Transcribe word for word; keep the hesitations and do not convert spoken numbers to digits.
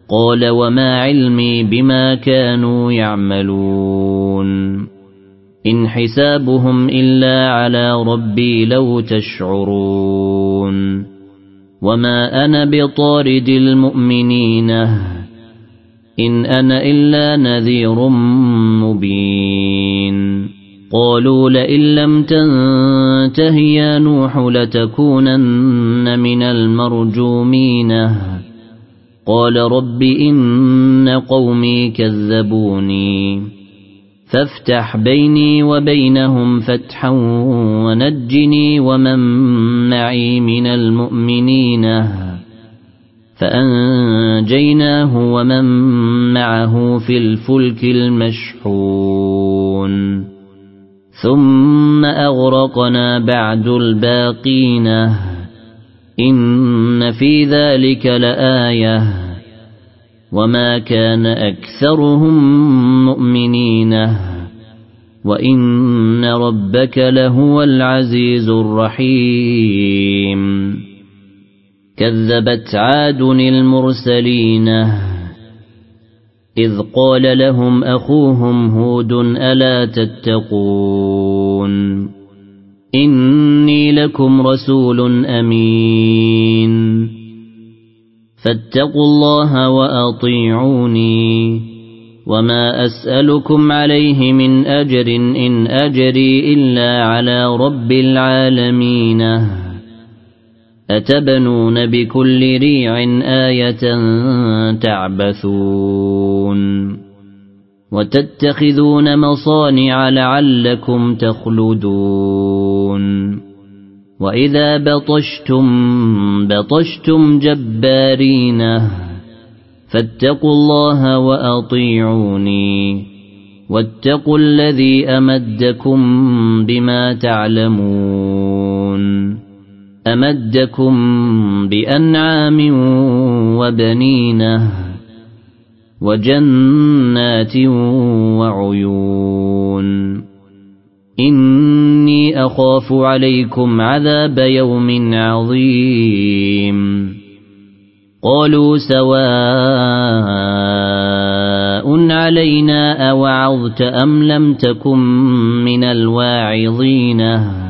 قال وما علمي بما كانوا يعملون إن حسابهم إلا على ربي لو تشعرون وما أنا بطارد المؤمنين إن أنا إلا نذير مبين قالوا لئن لم تنته يا نوح لتكونن من المرجومين قال رب إن قومي كذبوني فافتح بيني وبينهم فتحا ونجني ومن معي من المؤمنين فأنجيناه ومن معه في الفلك المشحون ثم أغرقنا بعد الباقين إن في ذلك لآية وما كان أكثرهم مؤمنين وإن ربك لهو العزيز الرحيم كذبت عاد المرسلين إذ قال لهم أخوهم هود ألا تتقون إني لكم رسول أمين فاتقوا الله وأطيعوني وما أسألكم عليه من أجر إن أجري إلا على رب العالمين أتبنون بكل ريع آية تعبثون وتتخذون مصانع لعلكم تخلدون وإذا بطشتم بطشتم جبارين فاتقوا الله وأطيعوني واتقوا الذي أمدكم بما تعلمون أمدكم بأنعام وبنين وجنات وعيون إني أخاف عليكم عذاب يوم عظيم قالوا سواء علينا أوعظت أم لم تكن من الواعظين